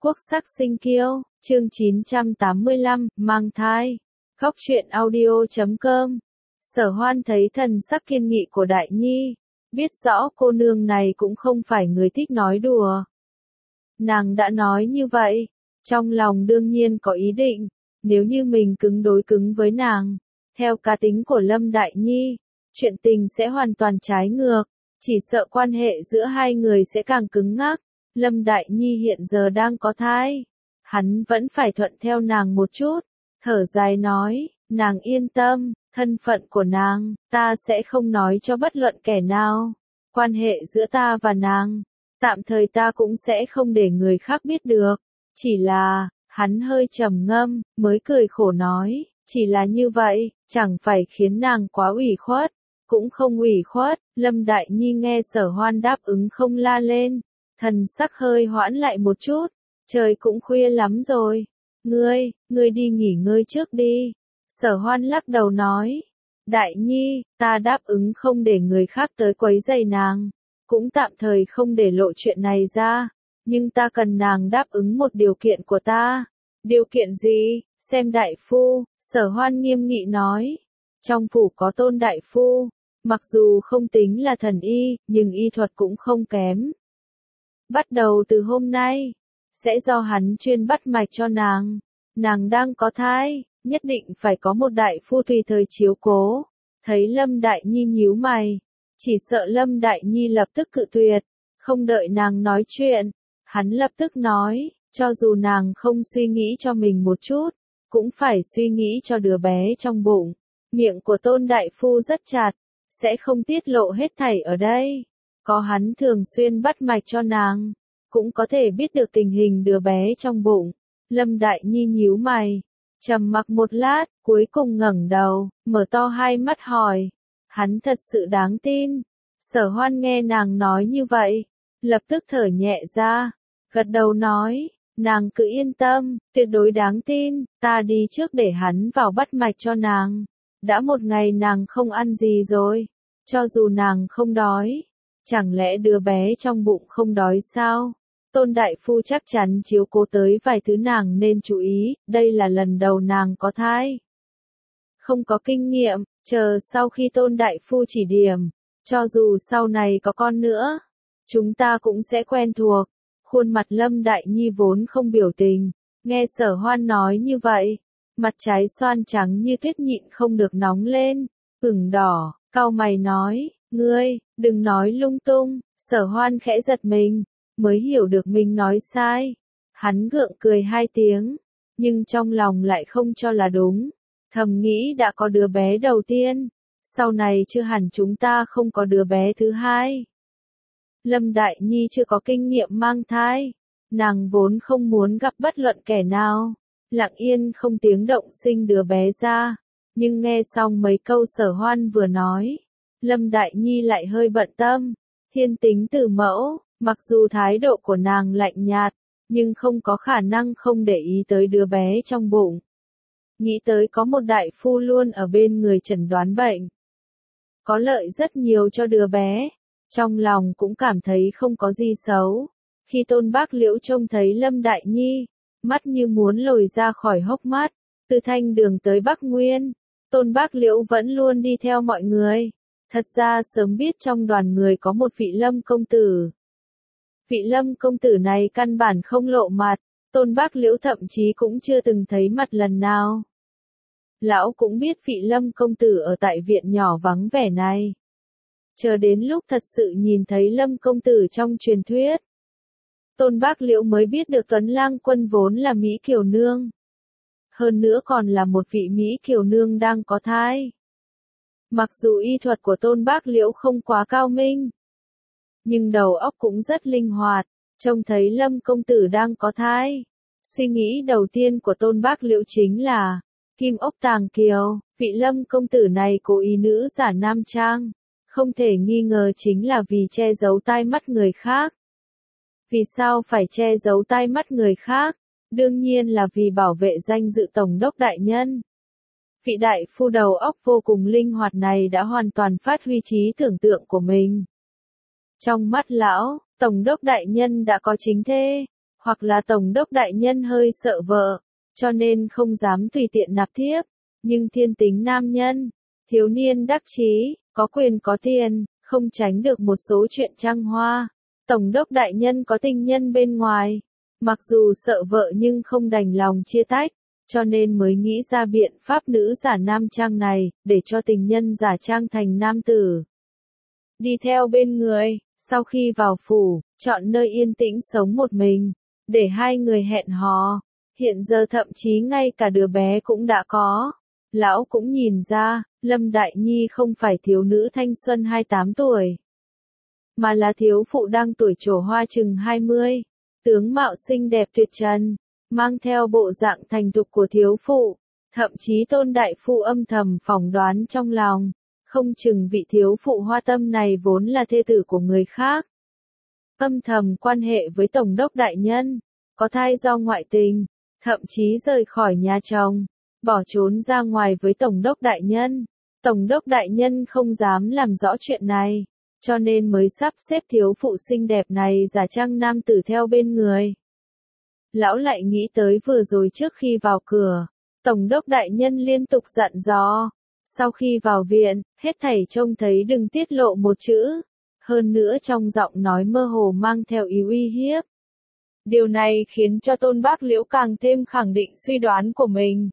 Quốc sắc sinh kiêu, chương 985, mang thai. Góc truyện audio.com. Sở Hoan thấy thần sắc kiên nghị của Đại Nhi, biết rõ cô nương này cũng không phải người thích nói đùa. Nàng đã nói như vậy, trong lòng đương nhiên có ý định, nếu như mình cứng đối cứng với nàng, theo cá tính của Lâm Đại Nhi, chuyện tình sẽ hoàn toàn trái ngược, chỉ sợ quan hệ giữa hai người sẽ càng cứng ngắc. Lâm Đại Nhi hiện giờ đang có thai, hắn vẫn phải thuận theo nàng một chút, thở dài nói, nàng yên tâm, thân phận của nàng, ta sẽ không nói cho bất luận kẻ nào, quan hệ giữa ta và nàng, tạm thời ta cũng sẽ không để người khác biết được, chỉ là, hắn hơi trầm ngâm, mới cười khổ nói, chỉ là như vậy, chẳng phải khiến nàng quá ủy khuất, cũng không ủy khuất. Lâm Đại Nhi nghe Sở Hoan đáp ứng không la lên. Thần sắc hơi hoãn lại một chút, trời cũng khuya lắm rồi, ngươi đi nghỉ ngơi trước đi. Sở Hoan lắc đầu nói, Đại Nhi, ta đáp ứng không để người khác tới quấy rầy nàng, cũng tạm thời không để lộ chuyện này ra, nhưng ta cần nàng đáp ứng một điều kiện của ta. Điều kiện gì? Xem đại phu, Sở Hoan nghiêm nghị nói, trong phủ có Tôn đại phu, mặc dù không tính là thần y, nhưng y thuật cũng không kém. Bắt đầu từ hôm nay, sẽ do hắn chuyên bắt mạch cho nàng. Nàng đang có thai, nhất định phải có một đại phu tùy thời chiếu cố. Thấy Lâm Đại Nhi nhíu mày, chỉ sợ Lâm Đại Nhi lập tức cự tuyệt, không đợi nàng nói chuyện. Hắn lập tức nói, cho dù nàng không suy nghĩ cho mình một chút, cũng phải suy nghĩ cho đứa bé trong bụng. Miệng của Tôn đại phu rất chặt, sẽ không tiết lộ hết thảy ở đây. Có hắn thường xuyên bắt mạch cho nàng, cũng có thể biết được tình hình đứa bé trong bụng. Lâm Đại Nhi nhíu mày, trầm mặc một lát, cuối cùng ngẩng đầu, mở to hai mắt hỏi, hắn thật sự đáng tin. Sở Hoan nghe nàng nói như vậy, lập tức thở nhẹ ra, gật đầu nói, nàng cứ yên tâm, tuyệt đối đáng tin, ta đi trước để hắn vào bắt mạch cho nàng. Đã một ngày nàng không ăn gì rồi, cho dù nàng không đói. Chẳng lẽ đứa bé trong bụng không đói sao? Tôn đại phu chắc chắn chiếu cố tới vài thứ nàng nên chú ý, đây là lần đầu nàng có thai. Không có kinh nghiệm, chờ sau khi Tôn đại phu chỉ điểm, cho dù sau này có con nữa, chúng ta cũng sẽ quen thuộc. Khuôn mặt Lâm Đại Nhi vốn không biểu tình, nghe Sở Hoan nói như vậy, mặt trái xoan trắng như tuyết nhịn không được nóng lên, ửng đỏ, cau mày nói, ngươi, đừng nói lung tung. Sở Hoan khẽ giật mình, mới hiểu được mình nói sai. Hắn gượng cười hai tiếng, nhưng trong lòng lại không cho là đúng. Thầm nghĩ đã có đứa bé đầu tiên, sau này chưa hẳn chúng ta không có đứa bé thứ hai. Lâm Đại Nhi chưa có kinh nghiệm mang thai, nàng vốn không muốn gặp bất luận kẻ nào, lặng yên không tiếng động sinh đứa bé ra. Nhưng nghe xong mấy câu Sở Hoan vừa nói, Lâm Đại Nhi lại hơi bận tâm. Thiên tính tử mẫu, mặc dù thái độ của nàng lạnh nhạt, nhưng không có khả năng không để ý tới đứa bé trong bụng. Nghĩ tới có một đại phu luôn ở bên người chẩn đoán bệnh, có lợi rất nhiều cho đứa bé, trong lòng cũng cảm thấy không có gì xấu. Khi Tôn Bác Liễu trông thấy Lâm Đại Nhi, mắt như muốn lồi ra khỏi hốc mắt, từ Thanh Đường tới Bắc Nguyên, Tôn Bác Liễu vẫn luôn đi theo mọi người. Thật ra sớm biết trong đoàn người có một vị Lâm công tử. Vị Lâm công tử này căn bản không lộ mặt, Tôn Bác Liễu thậm chí cũng chưa từng thấy mặt lần nào. Lão cũng biết vị Lâm công tử ở tại viện nhỏ vắng vẻ này. Chờ đến lúc thật sự nhìn thấy Lâm công tử trong truyền thuyết, Tôn Bác Liễu mới biết được Tuấn Lang Quân vốn là Mỹ Kiều Nương. Hơn nữa còn là một vị Mỹ Kiều Nương đang có thai. Mặc dù y thuật của Tôn Bác Liễu không quá cao minh, nhưng đầu óc cũng rất linh hoạt, trông thấy Lâm công tử đang có thai. Suy nghĩ đầu tiên của Tôn Bác Liễu chính là, Kim Ốc Tàng Kiều, vị Lâm công tử này cố ý nữ giả nam trang, không thể nghi ngờ chính là vì che giấu tai mắt người khác. Vì sao phải che giấu tai mắt người khác? Đương nhiên là vì bảo vệ danh dự Tổng đốc đại nhân. Vị đại phu đầu óc vô cùng linh hoạt này đã hoàn toàn phát huy trí tưởng tượng của mình. Trong mắt lão, Tổng đốc đại nhân đã có chính thê, hoặc là tổng đốc đại nhân hơi sợ vợ, cho nên không dám tùy tiện nạp thiếp, nhưng thiên tính nam nhân, thiếu niên đắc chí, có quyền có tiền, không tránh được một số chuyện trăng hoa. Tổng đốc đại nhân có tình nhân bên ngoài, mặc dù sợ vợ nhưng không đành lòng chia tách, cho nên mới nghĩ ra biện pháp nữ giả nam trang này, để cho tình nhân giả trang thành nam tử. Đi theo bên người, sau khi vào phủ, chọn nơi yên tĩnh sống một mình, để hai người hẹn hò. Hiện giờ thậm chí ngay cả đứa bé cũng đã có. Lão cũng nhìn ra, Lâm Đại Nhi không phải thiếu nữ thanh xuân 28 tuổi, mà là thiếu phụ đang tuổi trổ hoa chừng 20, tướng mạo xinh đẹp tuyệt trần, mang theo bộ dạng thành thục của thiếu phụ, thậm chí Tôn đại phu âm thầm phỏng đoán trong lòng, không chừng vị thiếu phụ hoa tâm này vốn là thê tử của người khác. Âm thầm quan hệ với tổng đốc đại nhân, có thai do ngoại tình, thậm chí rời khỏi nhà chồng, bỏ trốn ra ngoài với tổng đốc đại nhân. Tổng đốc đại nhân không dám làm rõ chuyện này, cho nên mới sắp xếp thiếu phụ xinh đẹp này giả trang nam tử theo bên người. Lão lại nghĩ tới vừa rồi trước khi vào cửa, tổng đốc đại nhân liên tục dặn dò, sau khi vào viện, hết thảy trông thấy đừng tiết lộ một chữ, hơn nữa trong giọng nói mơ hồ mang theo ý uy hiếp. Điều này khiến cho Tôn Bác Liễu càng thêm khẳng định suy đoán của mình.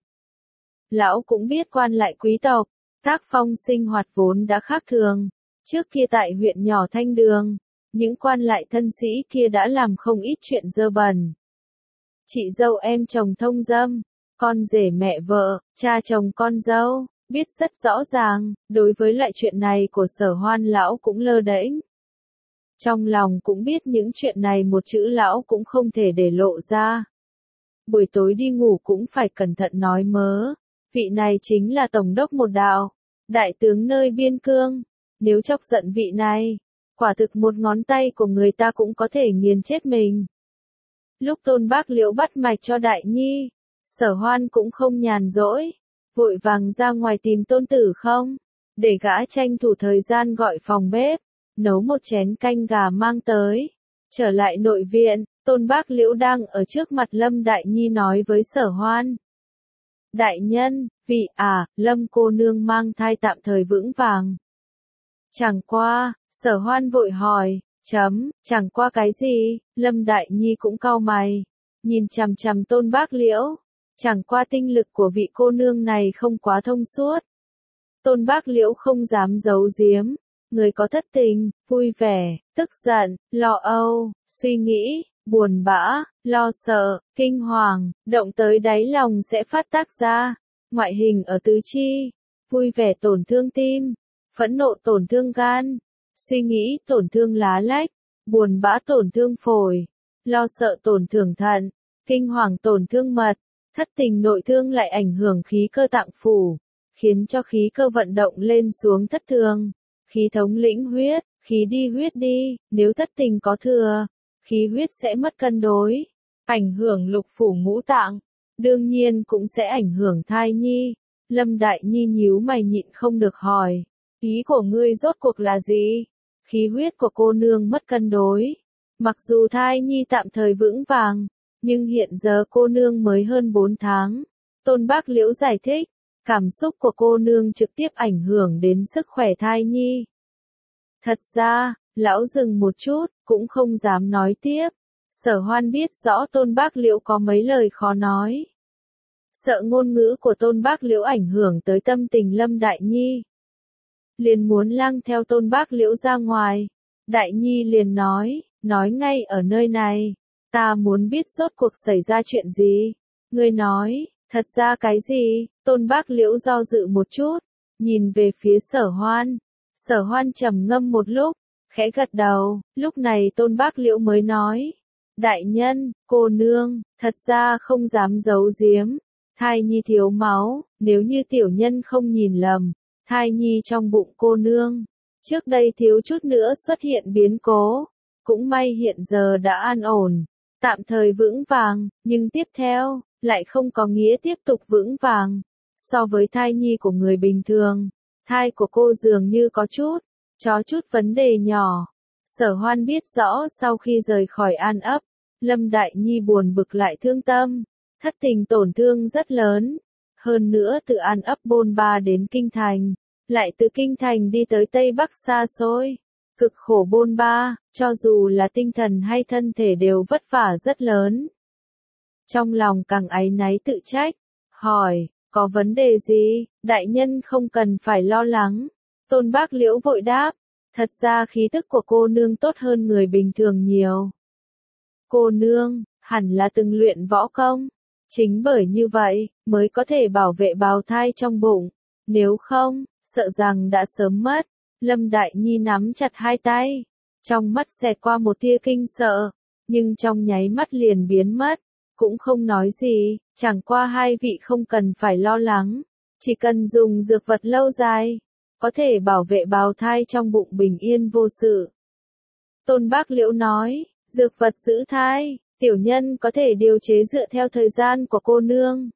Lão cũng biết quan lại quý tộc, tác phong sinh hoạt vốn đã khác thường. Trước kia tại huyện nhỏ Thanh Đường, những quan lại thân sĩ kia đã làm không ít chuyện dơ bẩn. Chị dâu em chồng thông dâm, con rể mẹ vợ, cha chồng con dâu, biết rất rõ ràng, đối với loại chuyện này của Sở Hoan lão cũng lơ đễnh. Trong lòng cũng biết những chuyện này một chữ lão cũng không thể để lộ ra. Buổi tối đi ngủ cũng phải cẩn thận nói mớ, vị này chính là tổng đốc một đạo, đại tướng nơi biên cương, nếu chọc giận vị này, quả thực một ngón tay của người ta cũng có thể nghiền chết mình. Lúc Tôn Bác Liễu bắt mạch cho Đại Nhi, Sở Hoan cũng không nhàn rỗi, vội vàng ra ngoài tìm Tôn Tử Không, để gã tranh thủ thời gian gọi phòng bếp, nấu một chén canh gà mang tới. Trở lại nội viện, Tôn Bác Liễu đang ở trước mặt Lâm Đại Nhi nói với Sở Hoan. Đại nhân, Lâm cô nương mang thai tạm thời vững vàng. Chẳng qua, Sở Hoan vội hỏi, chẳng qua cái gì, Lâm Đại Nhi cũng cau mày, nhìn chằm chằm Tôn Bác Liễu, chẳng qua tinh lực của vị cô nương này không quá thông suốt. Tôn Bác Liễu không dám giấu giếm, người có thất tình, vui vẻ, tức giận, lo âu, suy nghĩ, buồn bã, lo sợ, kinh hoàng, động tới đáy lòng sẽ phát tác ra, ngoại hình ở tứ chi, vui vẻ tổn thương tim, phẫn nộ tổn thương gan, suy nghĩ tổn thương lá lách, buồn bã tổn thương phổi, lo sợ tổn thương thận, kinh hoàng tổn thương mật, thất tình nội thương lại ảnh hưởng khí cơ tạng phủ, khiến cho khí cơ vận động lên xuống thất thường, khí thống lĩnh huyết, khí đi huyết đi, nếu thất tình có thừa, khí huyết sẽ mất cân đối, ảnh hưởng lục phủ ngũ tạng, đương nhiên cũng sẽ ảnh hưởng thai nhi. Lâm Đại Nhi nhíu mày nhịn không được hỏi, ý của ngươi rốt cuộc là gì? Khí huyết của cô nương mất cân đối, mặc dù thai nhi tạm thời vững vàng, nhưng hiện giờ cô nương mới hơn 4 tháng. Tôn Bác Liễu giải thích, cảm xúc của cô nương trực tiếp ảnh hưởng đến sức khỏe thai nhi. Thật ra, lão dừng một chút, cũng không dám nói tiếp. Sở Hoan biết rõ Tôn Bác Liễu có mấy lời khó nói. Sợ ngôn ngữ của Tôn Bác Liễu ảnh hưởng tới tâm tình Lâm Đại Nhi. Liền muốn lang theo Tôn Bác Liễu ra ngoài. Đại Nhi liền nói ngay ở nơi này. Ta muốn biết rốt cuộc xảy ra chuyện gì. Ngươi nói, thật ra cái gì? Tôn Bác Liễu do dự một chút, nhìn về phía Sở Hoan. Sở Hoan trầm ngâm một lúc, khẽ gật đầu, lúc này Tôn Bác Liễu mới nói. Đại nhân, cô nương, thật ra không dám giấu giếm. Thai nhi thiếu máu, nếu như tiểu nhân không nhìn lầm, thai nhi trong bụng cô nương, trước đây thiếu chút nữa xuất hiện biến cố, cũng may hiện giờ đã an ổn, tạm thời vững vàng, nhưng tiếp theo, lại không có nghĩa tiếp tục vững vàng. So với thai nhi của người bình thường, thai của cô dường như có chút vấn đề nhỏ. Sở Hoan biết rõ sau khi rời khỏi An Ấp, Lâm Đại Nhi buồn bực lại thương tâm, thất tình tổn thương rất lớn. Hơn nữa từ An ấp bôn ba đến Kinh Thành, lại từ Kinh Thành đi tới Tây Bắc xa xôi. Cực khổ bôn ba, cho dù là tinh thần hay thân thể đều vất vả rất lớn. Trong lòng càng áy náy tự trách, hỏi, có vấn đề gì, đại nhân không cần phải lo lắng. Tôn Bác Liễu vội đáp, thật ra khí tức của cô nương tốt hơn người bình thường nhiều. Cô nương, hẳn là từng luyện võ công. Chính bởi như vậy, mới có thể bảo vệ bào thai trong bụng. Nếu không, sợ rằng đã sớm mất. Lâm Đại Nhi nắm chặt hai tay. Trong mắt xẹt qua một tia kinh sợ. Nhưng trong nháy mắt liền biến mất. Cũng không nói gì, chẳng qua hai vị không cần phải lo lắng. Chỉ cần dùng dược vật lâu dài, có thể bảo vệ bào thai trong bụng bình yên vô sự. Tôn Bác Liễu nói, dược vật giữ thai, tiểu nhân có thể điều chế dựa theo thời gian của cô nương.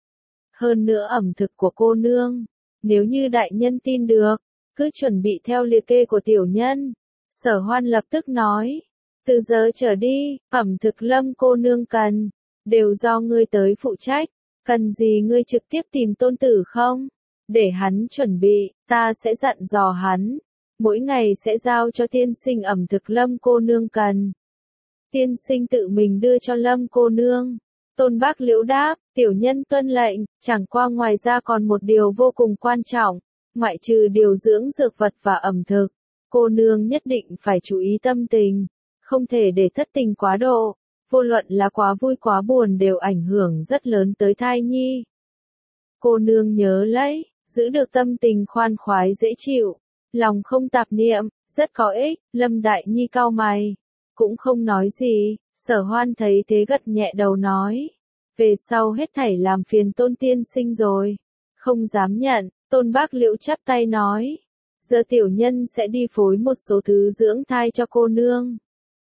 Hơn nữa ẩm thực của cô nương, nếu như đại nhân tin được, cứ chuẩn bị theo liệt kê của tiểu nhân. Sở Hoan lập tức nói, từ giờ trở đi, ẩm thực Lâm cô nương cần, đều do ngươi tới phụ trách, cần gì ngươi trực tiếp tìm Tôn Tử không? Để hắn chuẩn bị, ta sẽ dặn dò hắn, mỗi ngày sẽ giao cho tiên sinh ẩm thực Lâm cô nương cần. Tiên sinh tự mình đưa cho Lâm cô nương. Tôn Bác Liễu đáp, tiểu nhân tuân lệnh, chẳng qua ngoài ra còn một điều vô cùng quan trọng, ngoại trừ điều dưỡng dược vật và ẩm thực, cô nương nhất định phải chú ý tâm tình, không thể để thất tình quá độ, vô luận là quá vui quá buồn đều ảnh hưởng rất lớn tới thai nhi. Cô nương nhớ lấy, giữ được tâm tình khoan khoái dễ chịu, lòng không tạp niệm, rất có ích. Lâm Đại Nhi cau mày, cũng không nói gì. Sở Hoan thấy thế gật nhẹ đầu nói, về sau hết thảy làm phiền Tôn tiên sinh rồi. Không dám nhận. Tôn Bác Liễu chắp tay nói, giờ tiểu nhân sẽ đi phối một số thứ dưỡng thai cho cô nương.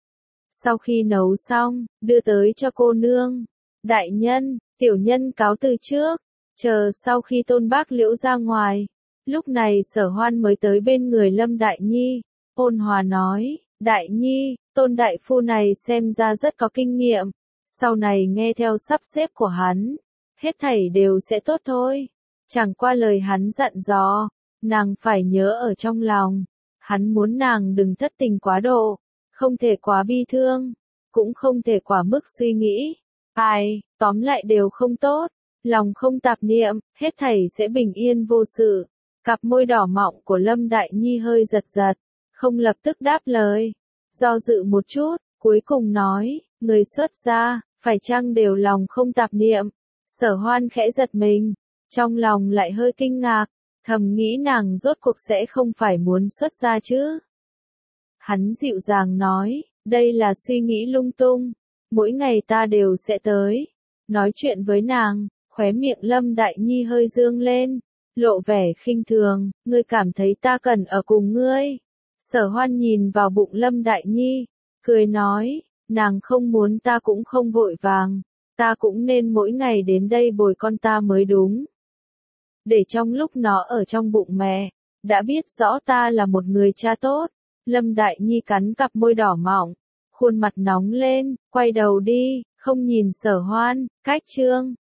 Sau khi nấu xong, đưa tới cho cô nương. Đại nhân, tiểu nhân cáo từ trước. Chờ sau khi Tôn Bác Liễu ra ngoài, lúc này Sở Hoan mới tới bên người Lâm Đại Nhi, ôn hòa nói, Đại Nhi, Tôn đại phu này xem ra rất có kinh nghiệm, sau này nghe theo sắp xếp của hắn, hết thảy đều sẽ tốt thôi. Chẳng qua lời hắn dặn dò, nàng phải nhớ ở trong lòng, hắn muốn nàng đừng thất tình quá độ, không thể quá bi thương, cũng không thể quá mức suy nghĩ. Ai, tóm lại đều không tốt. Lòng không tạp niệm, hết thảy sẽ bình yên vô sự. Cặp môi đỏ mọng của Lâm Đại Nhi hơi giật giật, không lập tức đáp lời. Do dự một chút, cuối cùng nói, người xuất gia, phải chăng đều lòng không tạp niệm. Sở Hoan khẽ giật mình, trong lòng lại hơi kinh ngạc, thầm nghĩ nàng rốt cuộc sẽ không phải muốn xuất gia chứ. Hắn dịu dàng nói, đây là suy nghĩ lung tung, mỗi ngày ta đều sẽ tới. Nói chuyện với nàng, khóe miệng Lâm Đại Nhi hơi dương lên, lộ vẻ khinh thường, ngươi cảm thấy ta cần ở cùng ngươi. Sở Hoan nhìn vào bụng Lâm Đại Nhi, cười nói, nàng không muốn ta cũng không vội vàng, ta cũng nên mỗi ngày đến đây bồi con ta mới đúng. Để trong lúc nó ở trong bụng mẹ, đã biết rõ ta là một người cha tốt. Lâm Đại Nhi cắn cặp môi đỏ mọng, khuôn mặt nóng lên, quay đầu đi, không nhìn Sở Hoan, cách chương.